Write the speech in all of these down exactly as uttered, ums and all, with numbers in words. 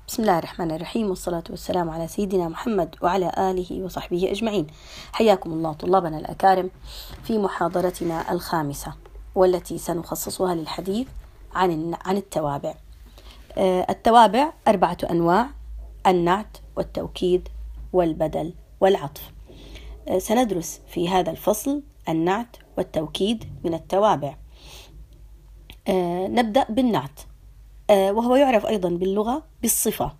بسم الله الرحمن الرحيم، والصلاة والسلام على سيدنا محمد وعلى آله وصحبه أجمعين. حياكم الله طلابنا الأكارم في محاضرتنا الخامسة، والتي سنخصصها للحديث عن عن التوابع. التوابع أربعة أنواع: النعت والتوكيد والبدل والعطف. سندرس في هذا الفصل النعت والتوكيد من التوابع. نبدأ بالنعت، وهو يعرف أيضا باللغة بالصفة.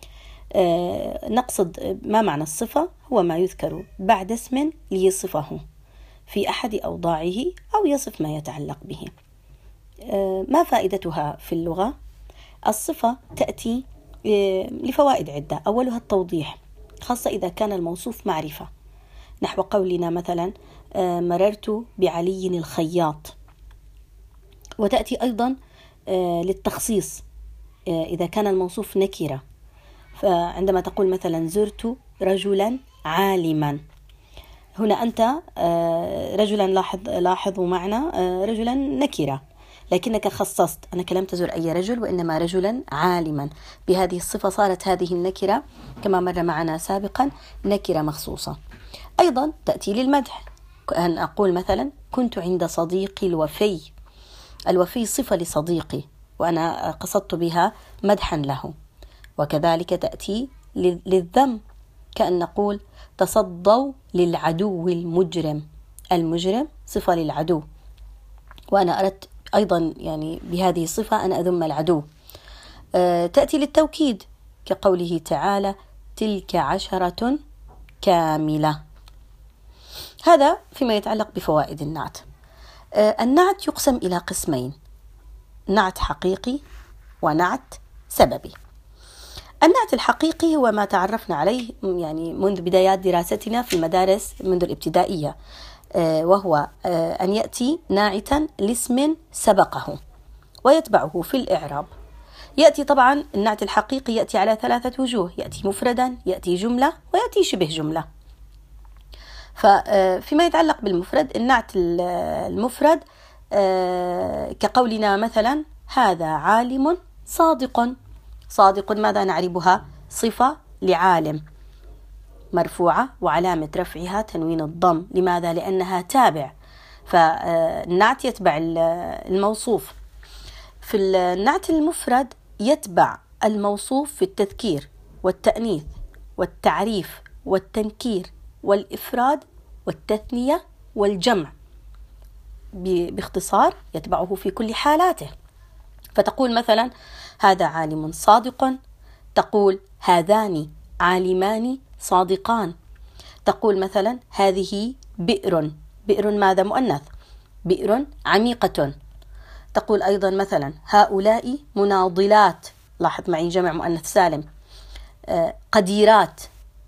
نقصد ما معنى الصفة؟ هو ما يذكر بعد اسم ليصفه في أحد أوضاعه أو يصف ما يتعلق به. ما فائدتها في اللغة؟ الصفة تأتي لفوائد عدة، أولها التوضيح، خاصة إذا كان الموصوف معرفة، نحو قولنا مثلا مررت بعلي الخياط. وتأتي أيضا للتخصيص إذا كان الموصوف نكرة، فعندما تقول مثلا زرت رجلا عالما، هنا أنت رجلا، لاحظ لاحظوا معنا رجلا نكرة، لكنك خصصت أنك لم تزر أي رجل وإنما رجلا عالما. بهذه الصفة صارت هذه النكرة كما مر معنا سابقا نكرة مخصوصة. أيضا تأتي للمدح، أن أقول مثلا كنت عند صديقي الوفي. الوفي صفة لصديقي وأنا قصدت بها مدحا له. وكذلك تأتي للذم، كأن نقول تصدوا للعدو المجرم. المجرم صفة للعدو، وأنا أردت أيضا يعني بهذه الصفة أن أذم العدو. تأتي للتوكيد كقوله تعالى تلك عشرة كاملة. هذا فيما يتعلق بفوائد النعت. النعت يقسم إلى قسمين: نعت حقيقي ونعت سببي. النعت الحقيقي هو ما تعرفنا عليه يعني منذ بدايات دراستنا في المدارس منذ الابتدائية، وهو أن يأتي ناعتا لاسم سبقه ويتبعه في الإعراب. يأتي طبعا النعت الحقيقي يأتي على ثلاثة وجوه: يأتي مفردا، يأتي جملة، ويأتي شبه جملة. ففيما يتعلق بالمفرد، النعت المفرد كقولنا مثلا هذا عالم صادق. صادق ماذا نعربها؟ صفة لعالم مرفوعة وعلامة رفعها تنوين الضم. لماذا؟ لأنها تابع، فالنعت يتبع الموصوف. في النعت المفرد يتبع الموصوف في التذكير والتأنيث والتعريف والتنكير والإفراد والتثنية والجمع. باختصار يتبعه في كل حالاته. فتقول مثلا هذا عالم صادق، تقول هذان عالمان صادقان. تقول مثلا هذه بئر. بئر ماذا؟ مؤنث، بئر عميقة. تقول أيضا مثلا هؤلاء مناضلات، لاحظ معي جمع مؤنث سالم. قديرات.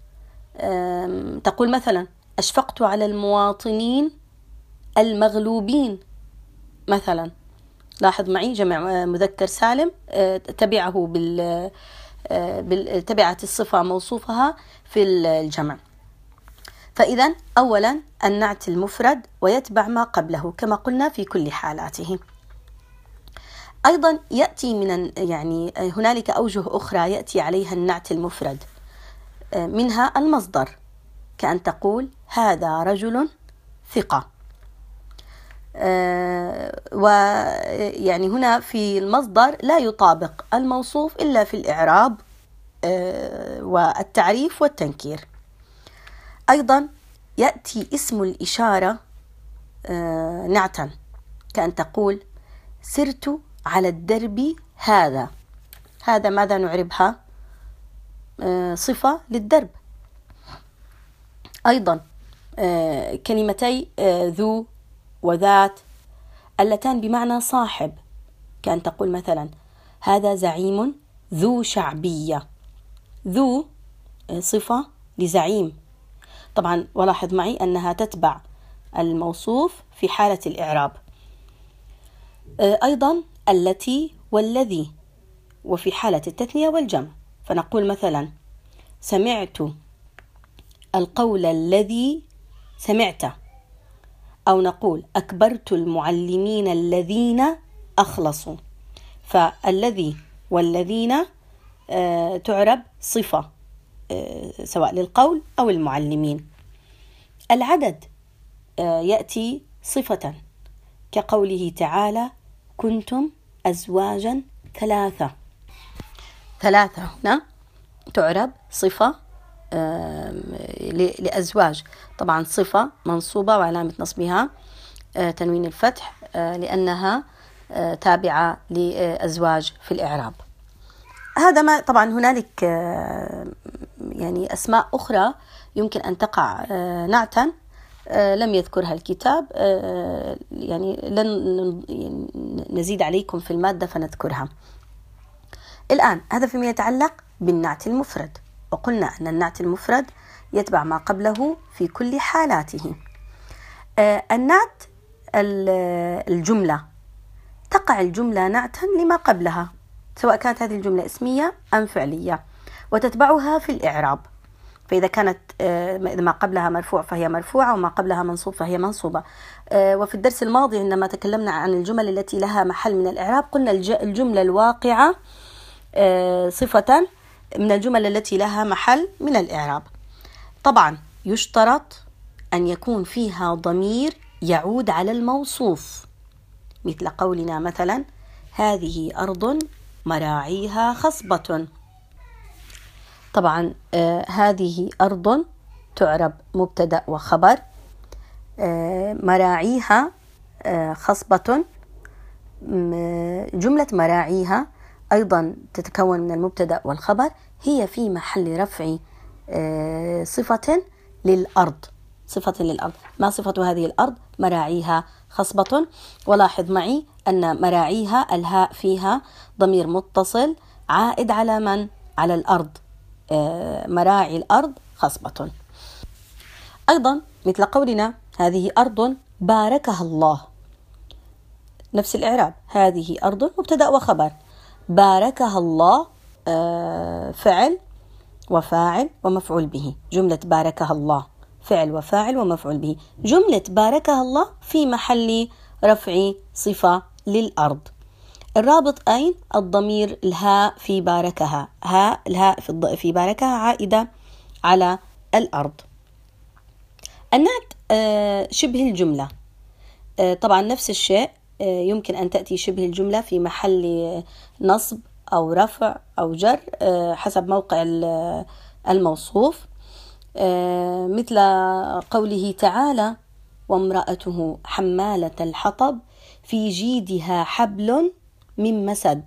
تقول مثلا أشفقت على المواطنين المغلوبين مثلا. لاحظ معي جمع مذكر سالم تبعه بال تبعت الصفة موصوفها في الجمع. فإذا أولا النعت المفرد ويتبع ما قبله كما قلنا في كل حالاته. أيضا يأتي من يعني هنالك أوجه أخرى يأتي عليها النعت المفرد، منها المصدر، كأن تقول هذا رجل ثقة. آه ويعني هنا في المصدر لا يطابق الموصوف إلا في الإعراب آه والتعريف والتنكير. أيضا يأتي اسم الإشارة آه نعتا، كأن تقول سرت على الدرب هذا. هذا ماذا نعربها؟ آه صفة للدرب. أيضا آه كلمتي آه ذو وذات اللتان بمعنى صاحب، كأن تقول مثلا هذا زعيم ذو شعبية. ذو صفة لزعيم طبعا، ولاحظ معي أنها تتبع الموصوف في حالة الإعراب. أيضا التي والذي، وفي حالة التثنية والجمع، فنقول مثلا سمعت القول الذي سمعته، أو نقول أكبرت المعلمين الذين أخلصوا. فالذي والذين تعرب صفة سواء للقول أو المعلمين. العدد يأتي صفة كقوله تعالى كنتم أزواجا ثلاثة. ثلاثة هنا تعرب صفة لأزواج، طبعا صفة منصوبة وعلامة نصبها تنوين الفتح لأنها تابعة لأزواج في الإعراب. هذا ما طبعا هنالك يعني أسماء أخرى يمكن أن تقع نعتا لم يذكرها الكتاب، يعني لن نزيد عليكم في المادة فنذكرها. الآن هذا فيما يتعلق بالنعت المفرد، وقلنا أن النعت المفرد يتبع ما قبله في كل حالاته. النعت الجملة تقع الجملة نعتا لما قبلها سواء كانت هذه الجملة اسمية أم فعلية، وتتبعها في الإعراب. فإذا كانت إذا ما قبلها مرفوع فهي مرفوعة، وما قبلها منصوب فهي منصوبة. وفي الدرس الماضي عندما تكلمنا عن الجمل التي لها محل من الإعراب قلنا الجملة الواقعة صفة من الجمل التي لها محل من الإعراب. طبعا يشترط أن يكون فيها ضمير يعود على الموصوف، مثل قولنا مثلا هذه أرض مراعيها خصبة. طبعا آه هذه أرض تعرب مبتدأ وخبر، آه مراعيها آه خصبة. جملة مراعيها أيضا تتكون من المبتدأ والخبر، هي في محل رفع آه صفة للأرض، صفة للأرض. ما صفة هذه الأرض؟ مراعيها خصبة. ولاحظ معي أن مراعيها الهاء فيها ضمير متصل عائد على من؟ على الأرض، آه مراعي الأرض خصبة. أيضا مثل قولنا هذه أرض باركها الله، نفس الإعراب، هذه أرض مبتدأ وخبر، باركها الله آه فعل وفاعل ومفعول به. جملة باركها الله فعل وفاعل ومفعول به. جملة باركها الله في محل رفع صفة للأرض. الرابط أين؟ الضمير الهاء في باركها، هاء الهاء في, في باركها عائدة على الأرض. النعت آه شبه الجملة، آه طبعا نفس الشيء، آه يمكن أن تأتي شبه الجملة في محل نصب أو رفع أو جر آه حسب موقع الموصوف، آه مثل قوله تعالى وامرأته حمالة الحطب في جيدها حبل من مسد.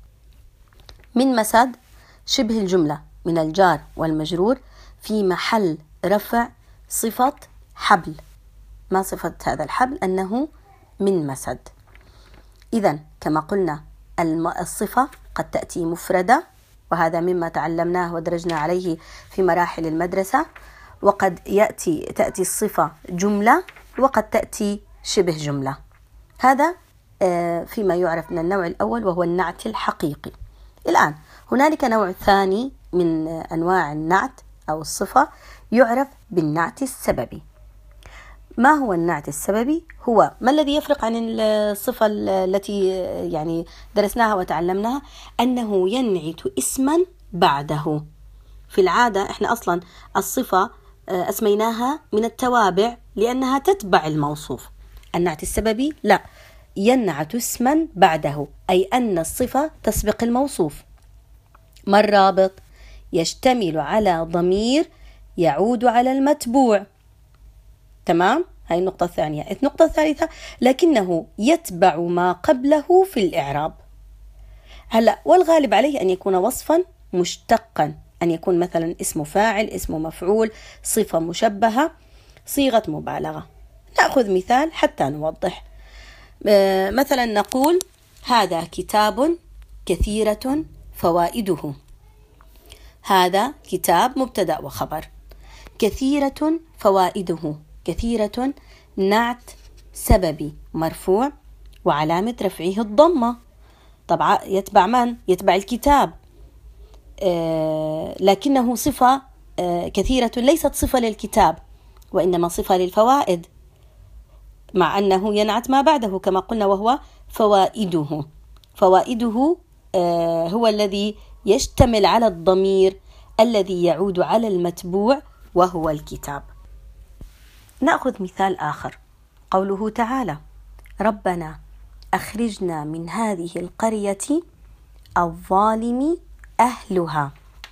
من مسد شبه الجملة من الجار والمجرور في محل رفع صفة حبل. ما صفة هذا الحبل؟ أنه من مسد. إذن كما قلنا الصفة قد تأتي مفردة، وهذا مما تعلمناه ودرجنا عليه في مراحل المدرسة، وقد يأتي تأتي الصفة جملة، وقد تأتي شبه جملة. هذا فيما يعرف من النوع الأول وهو النعت الحقيقي. الآن هنالك نوع ثاني من أنواع النعت أو الصفة يعرف بالنعت السببي. ما هو النعت السببي؟ هو ما الذي يفرق عن الصفة التي يعني درسناها وتعلمناها؟ أنه ينعت اسما بعده. في العادة إحنا أصلا الصفة أسميناها من التوابع لأنها تتبع الموصوف. النعت السببي لا، ينعت اسما بعده، أي أن الصفة تسبق الموصوف. ما الرابط؟ يشتمل على ضمير يعود على المتبوع. تمام؟ هاي النقطة الثانية. النقطة الثالثة لكنه يتبع ما قبله في الإعراب. هلأ والغالب عليه أن يكون وصفا مشتقا، أن يكون مثلا اسم فاعل، اسم مفعول، صفة مشبهة، صيغة مبالغة. نأخذ مثال حتى نوضح. مثلا نقول هذا كتاب كثيرة فوائده. هذا كتاب مبتدأ وخبر، كثيرة فوائده. كثيرة نعت سببي مرفوع وعلامة رفعه الضمة. طبعا يتبع من؟ يتبع الكتاب، آه لكنه صفة آه كثيرة ليست صفة للكتاب، وإنما صفة للفوائد، مع أنه ينعت ما بعده كما قلنا وهو فوائده. فوائده آه هو الذي يشتمل على الضمير الذي يعود على المتبوع وهو الكتاب. نأخذ مثال آخر، قوله تعالى: ربنا أخرجنا من هذه القرية الظالم أهلها.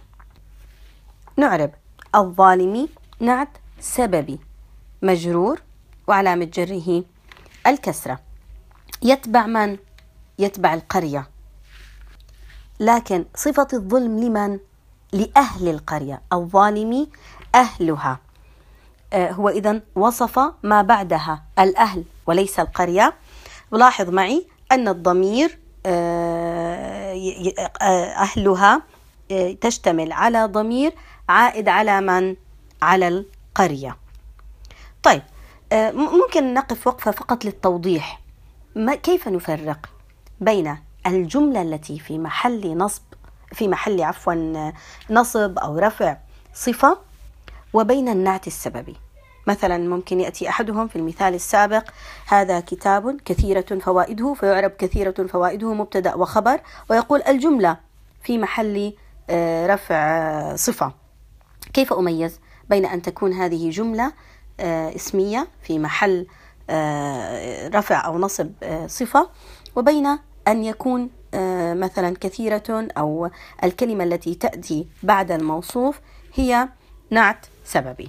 نعرب الظالم نعت سببي مجرور وعلامة جره الكسرة، يتبع من؟ يتبع القرية، لكن صفة الظلم لمن؟ لأهل القرية، الظالم أهلها. آه هو إذن وصف ما بعدها الأهل وليس القرية. ولاحظ معي أن الضمير آه أهلها آه تشتمل على ضمير عائد على من؟ على القرية. طيب، آه ممكن نقف وقفة فقط للتوضيح. ما كيف نفرق بين الجملة التي في محل نصب في محل عفوا نصب أو رفع صفة وبين النعت السببي؟ مثلا ممكن يأتي أحدهم في المثال السابق: هذا كتاب كثيرة فوائده، فيعرب كثيرة فوائده مبتدأ وخبر، ويقول الجملة في محل رفع صفة. كيف أميز بين أن تكون هذه جملة اسمية في محل رفع أو نصب صفة وبين أن يكون مثلا كثيرة أو الكلمة التي تأتي بعد الموصوف هي نعت سببي؟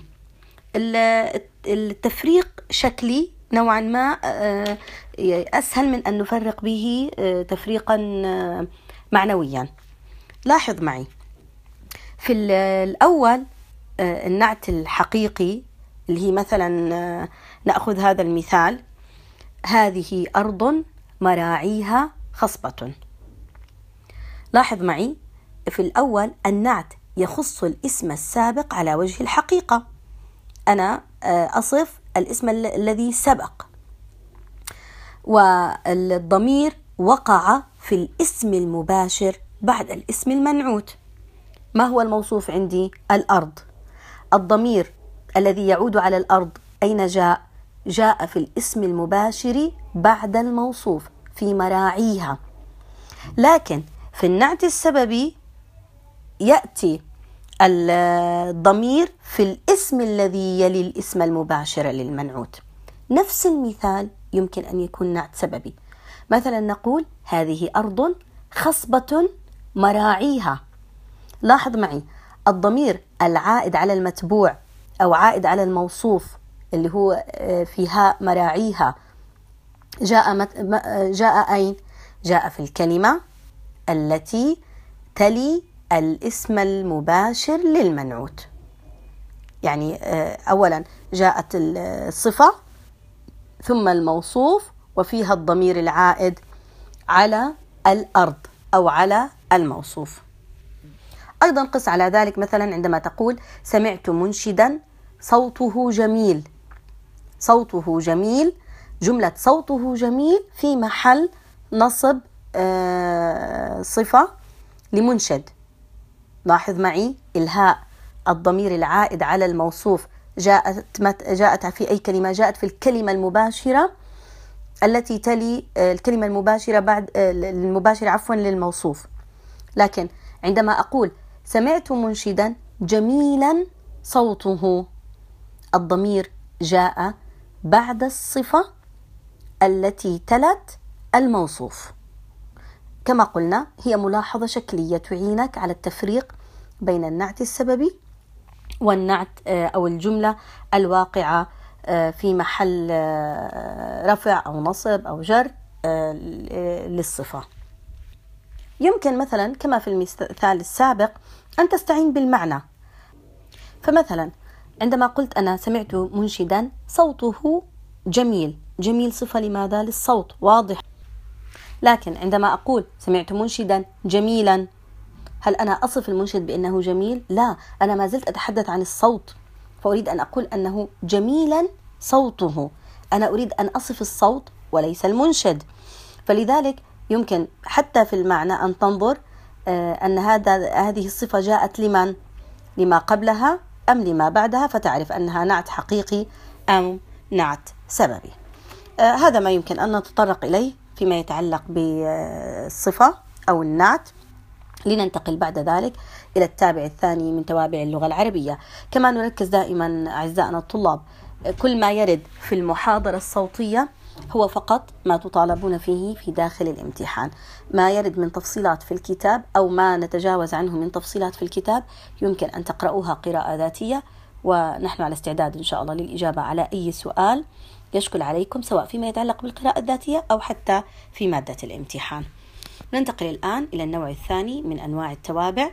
التفريق شكلي نوعا ما أسهل من أن نفرق به تفريقا معنويا. لاحظ معي في الأول النعت الحقيقي اللي هي مثلا نأخذ هذا المثال: هذه أرض مراعيها خصبة. لاحظ معي في الأول النعت يخص الاسم السابق على وجه الحقيقة، أنا أصف الاسم الذي سبق، والضمير وقع في الاسم المباشر بعد الاسم المنعوت. ما هو الموصوف عندي؟ الأرض. الضمير الذي يعود على الأرض أين جاء؟ جاء في الاسم المباشر بعد الموصوف في مراعيها. لكن في النعت السببي يأتي الضمير في الاسم الذي يلي الاسم المباشر للمنعوت. نفس المثال يمكن أن يكون نعت سببي، مثلا نقول هذه أرض خصبة مراعيها. لاحظ معي الضمير العائد على المتبوع أو عائد على الموصوف اللي هو فيها مراعيها جاء مت... جاء أين؟ جاء في الكلمة التي تلي الاسم المباشر للمنعوت. يعني أولا جاءت الصفة ثم الموصوف وفيها الضمير العائد على الأرض أو على الموصوف. أيضا قس على ذلك مثلا عندما تقول سمعت منشدا صوته جميل. صوته جميل، جملة صوته جميل في محل نصب صفة لمنشد. لاحظ معي الهاء الضمير العائد على الموصوف جاءت جاءت في أي كلمة؟ جاءت في الكلمة المباشرة التي تلي الكلمة المباشرة بعد المباشرة عفوا للموصوف. لكن عندما أقول سمعت منشدا جميلا صوته، الضمير جاء بعد الصفة التي تلت الموصوف. كما قلنا هي ملاحظة شكلية تعينك على التفريق بين النعت السببي والنعت أو الجملة الواقعة في محل رفع أو نصب أو جر للصفة. يمكن مثلا كما في المثال السابق أن تستعين بالمعنى. فمثلا عندما قلت أنا سمعت منشدا صوته جميل، جميل صفة لماذا؟ للصوت، واضح. لكن عندما أقول سمعت منشدا جميلا، هل أنا أصف المنشد بأنه جميل؟ لا، أنا ما زلت أتحدث عن الصوت، فأريد أن أقول أنه جميلا صوته. أنا أريد أن أصف الصوت وليس المنشد. فلذلك يمكن حتى في المعنى أن تنظر أن هذا هذه الصفة جاءت لمن؟ لما قبلها أم لما بعدها، فتعرف أنها نعت حقيقي أم نعت سببي. هذا ما يمكن أن نتطرق إليه فيما يتعلق بالصفة أو النعت. لننتقل بعد ذلك إلى التابع الثاني من توابع اللغة العربية. كما نركز دائما أعزائنا الطلاب، كل ما يرد في المحاضرة الصوتية هو فقط ما تطالبون فيه في داخل الامتحان. ما يرد من تفصيلات في الكتاب أو ما نتجاوز عنه من تفصيلات في الكتاب يمكن أن تقرؤوها قراءة ذاتية، ونحن على استعداد إن شاء الله للإجابة على أي سؤال يشكل عليكم، سواء فيما يتعلق بالقراءة الذاتية أو حتى في مادة الامتحان. ننتقل الآن إلى النوع الثاني من أنواع التوابع،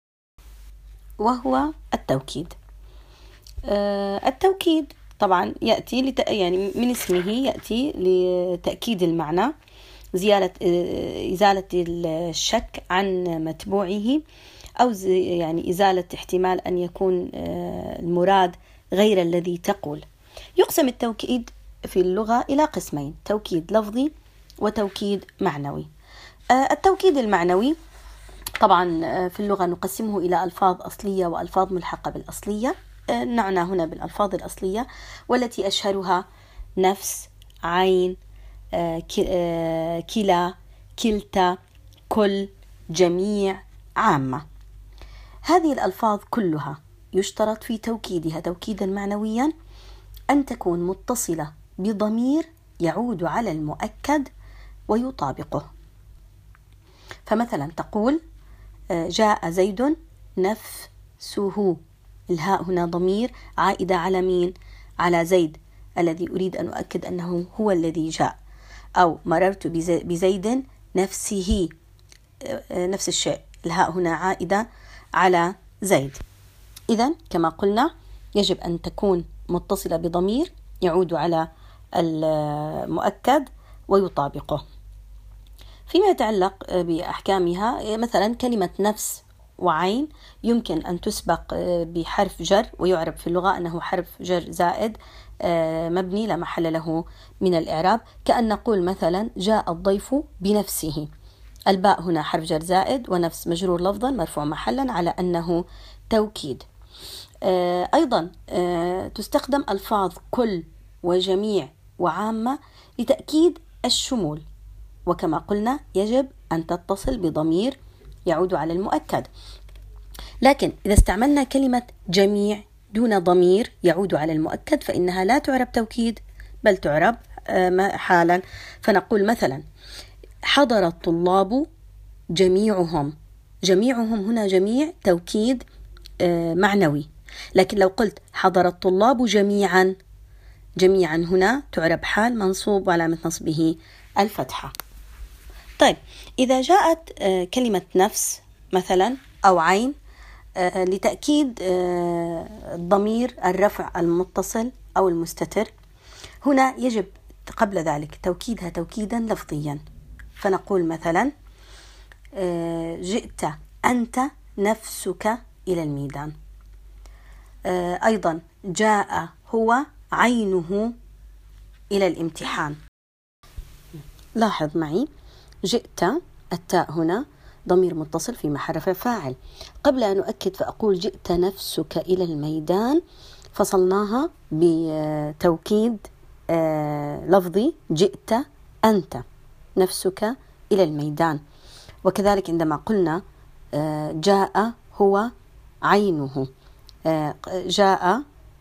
وهو التوكيد. آه التوكيد طبعا يأتي لت... يعني من اسمه يأتي لتأكيد المعنى، زيادة إزالة الشك عن متبوعه، أو يعني إزالة احتمال أن يكون المراد غير الذي تقول. يقسم التوكيد في اللغة إلى قسمين: توكيد لفظي وتوكيد معنوي. التوكيد المعنوي طبعا في اللغة نقسمه إلى ألفاظ أصلية وألفاظ ملحقة بالأصلية. نعنى هنا بالألفاظ الأصلية، والتي أشهرها نفس، عين، كلا، كلتا، كل، جميع، عامة. هذه الألفاظ كلها يشترط في توكيدها توكيدا معنويا أن تكون متصلة بضمير يعود على المؤكد ويطابقه. فمثلا تقول جاء زيد نفسه، الهاء هنا ضمير عائدة على مين؟ على زيد الذي أريد أن أؤكد أنه هو الذي جاء. أو مررت بزيد نفسه، نفس الشيء، الهاء هنا عائدة على زيد. إذن كما قلنا يجب أن تكون متصلة بضمير يعود على المؤكد ويطابقه. فيما يتعلق بأحكامها، مثلا كلمة نفس وعين يمكن أن تسبق بحرف جر، ويعرب في اللغة أنه حرف جر زائد مبني لا محل له من الإعراب، كأن نقول مثلا جاء الضيف بنفسه. الباء هنا حرف جر زائد، ونفس مجرور لفظا مرفوع محلا على أنه توكيد. أيضا تستخدم ألفاظ كل وجميع وعامة لتأكيد الشمول، وكما قلنا يجب أن تتصل بضمير يعود على المؤكد. لكن إذا استعملنا كلمة جميع دون ضمير يعود على المؤكد فإنها لا تعرب توكيد، بل تعرب حالا. فنقول مثلا حضر الطلاب جميعهم. جميعهم هنا جميع توكيد معنوي. لكن لو قلت حضر الطلاب جميعا، جميعا هنا تعرب حال منصوب وعلامة نصبه الفتحة. طيب إذا جاءت كلمة نفس مثلا أو عين لتأكيد الضمير الرفع المتصل أو المستتر، هنا يجب قبل ذلك توكيدها توكيدا لفظيا. فنقول مثلا جئت أنت نفسك إلى الميدان. أيضا جاء هو عينه إلى الامتحان. لاحظ معي، جئت التاء هنا ضمير متصل في محل رفع فاعل. قبل أن أؤكد فأقول جئت نفسك إلى الميدان، فصلناها بتوكيد لفظي جئت أنت نفسك إلى الميدان. وكذلك عندما قلنا جاء هو عينه، جاء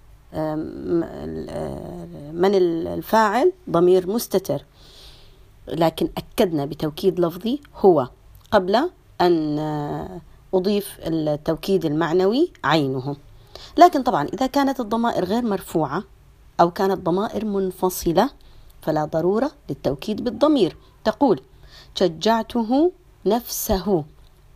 من الفاعل ضمير مستتر، لكن أكدنا بتوكيد لفظي هو قبل أن أضيف التوكيد المعنوي عينه. لكن طبعا إذا كانت الضمائر غير مرفوعة أو كانت ضمائر منفصلة فلا ضرورة للتوكيد بالضمير. تقول شجعته نفسه،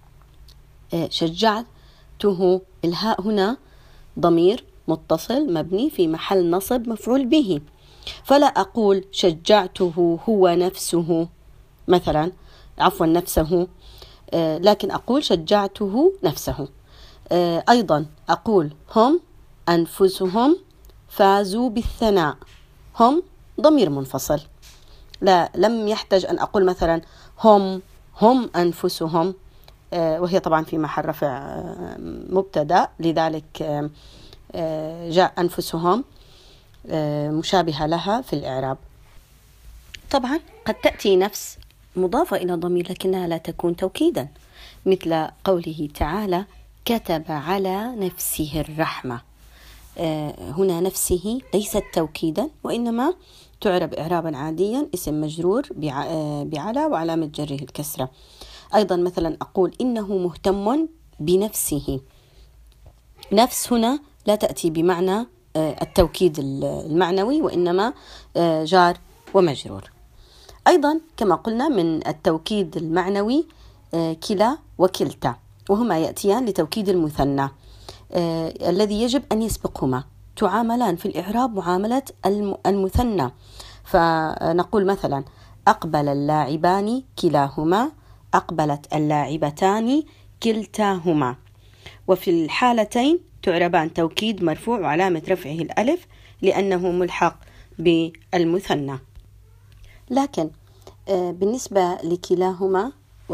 شجعته، الهاء هنا ضمير متصل مبني في محل نصب مفعول به، فلا أقول شجعته هو نفسه مثلا، عفوا نفسه، لكن أقول شجعته نفسه. أيضا أقول هم أنفسهم فازوا بالثناء. هم ضمير منفصل، لا لم يحتاج أن أقول مثلا هم هم أنفسهم، وهي طبعا في محل رفع مبتدأ، لذلك جاء أنفسهم مشابهة لها في الإعراب. طبعا قد تأتي نفس مضافة إلى ضمير لكنها لا تكون توكيدا، مثل قوله تعالى كتب على نفسه الرحمة. هنا نفسه ليست توكيدا، وإنما تعرب إعرابا عاديا، اسم مجرور بعلى وعلامة جره الكسرة. أيضا مثلا أقول إنه مهتم بنفسه. نفس هنا لا تأتي بمعنى التوكيد المعنوي، وإنما جار ومجرور. أيضا كما قلنا من التوكيد المعنوي كلا وكلتا، وهما يأتيان لتوكيد المثنى الذي يجب أن يسبقهما، تعاملان في الإعراب معاملة المثنى. فنقول مثلا أقبل اللاعبان كلاهما، أقبلت اللاعبتان كلتاهما. وفي الحالتين تعربان توكيد مرفوع وعلامة رفعه الألف لأنه ملحق بالمثنى. لكن بالنسبة لكلاهما و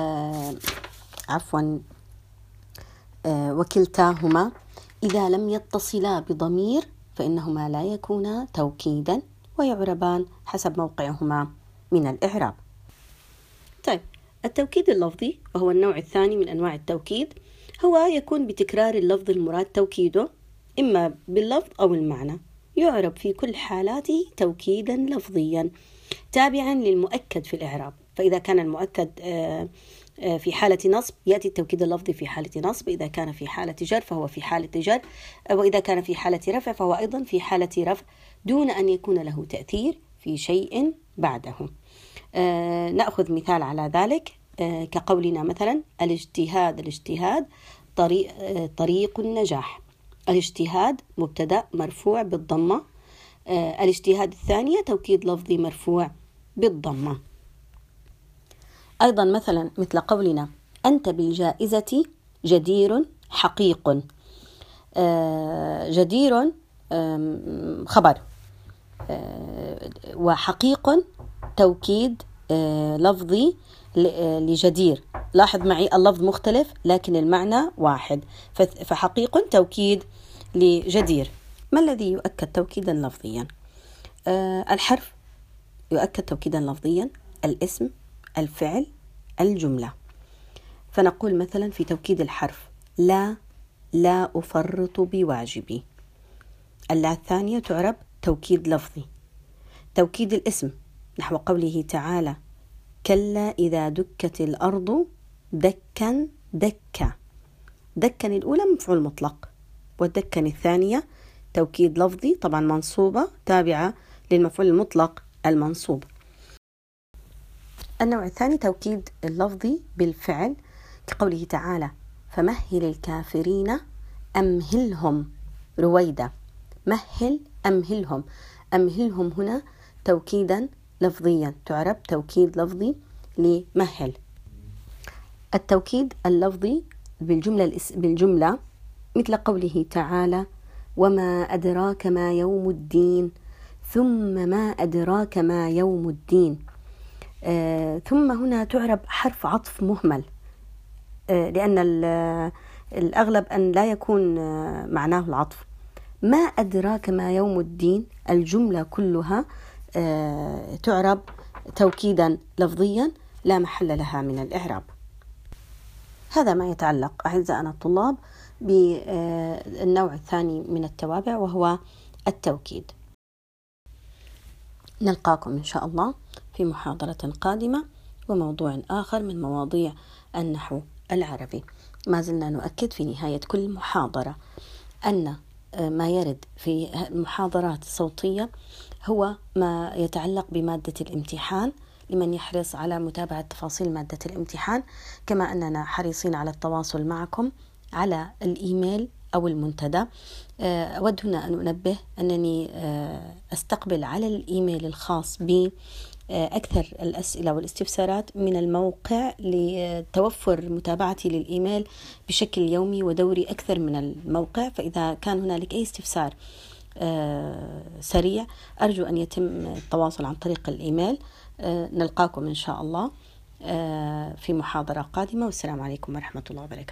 عفوا وكلتاهما إذا لم يتصلا بضمير فإنهما لا يكونا توكيدا ويعربان حسب موقعهما من الإعراب. طيب، التوكيد اللفظي وهو النوع الثاني من أنواع التوكيد، هو يكون بتكرار اللفظ المراد توكيده إما باللفظ أو المعنى، يعرب في كل حالاته توكيدا لفظيا تابعا للمؤكد في الإعراب. فإذا كان المؤكد في حالة نصب يأتي التوكيد اللفظي في حالة نصب، إذا كان في حالة جر فهو في حالة جر، وإذا كان في حالة رفع فهو أيضا في حالة رفع دون أن يكون له تأثير في شيء بعده. آه نأخذ مثال على ذلك، آه كقولنا مثلا الاجتهاد الاجتهاد طريق, آه طريق النجاح. الاجتهاد مبتدأ مرفوع بالضمة، آه الاجتهاد الثانية توكيد لفظي مرفوع بالضمة. أيضا مثلا مثل قولنا أنت بالجائزة جدير حقيق. آه جدير آه خبر، آه وحقيق توكيد آه لفظي لجدير. لاحظ معي اللفظ مختلف لكن المعنى واحد، فحقيق توكيد لجدير. ما الذي يؤكد توكيدا لفظيا؟ آه الحرف يؤكد توكيدا لفظيا، الاسم، الفعل، الجملة. فنقول مثلا في توكيد الحرف لا لا أفرط بواجبي. اللا الثانية تعرب توكيد لفظي. توكيد الاسم نحو قوله تعالى كلا إذا دكت الأرض دكا دكا. دكا الأولى مفعول مطلق، والدكا الثانية توكيد لفظي طبعا منصوبة تابعة للمفعول المطلق المنصوب. النوع الثاني توكيد اللفظي بالفعل كقوله تعالى فمهل الكافرين أمهلهم رويدا. مهل أمهلهم، أمهلهم هنا توكيدا لفظيا تعرب توكيد لفظي لمهل. التوكيد اللفظي بالجملة بالجملة مثل قوله تعالى وما أدراك ما يوم الدين ثم ما أدراك ما يوم الدين. آه ثم هنا تعرب حرف عطف مهمل، آه لأن الأغلب أن لا يكون آه معناه العطف. ما أدراك ما يوم الدين الجملة كلها آه تعرب توكيدا لفظيا لا محل لها من الإعراب. هذا ما يتعلق أعزائنا الطلاب بالنوع الثاني من التوابع وهو التوكيد. نلقاكم إن شاء الله في محاضرة قادمة وموضوع آخر من مواضيع النحو العربي. ما زلنا نؤكد في نهاية كل محاضرة أن ما يرد في المحاضرات الصوتية هو ما يتعلق بمادة الامتحان لمن يحرص على متابعة تفاصيل مادة الامتحان، كما أننا حريصين على التواصل معكم على الإيميل أو المنتدى. أود هنا أن أنبه أنني أستقبل على الإيميل الخاص بأكثر الأسئلة والاستفسارات من الموقع لتوفر متابعتي للإيميل بشكل يومي ودوري أكثر من الموقع. فإذا كان هنالك أي استفسار سريع أرجو أن يتم التواصل عن طريق الإيميل. نلقاكم إن شاء الله في محاضرة قادمة، والسلام عليكم ورحمة الله وبركاته.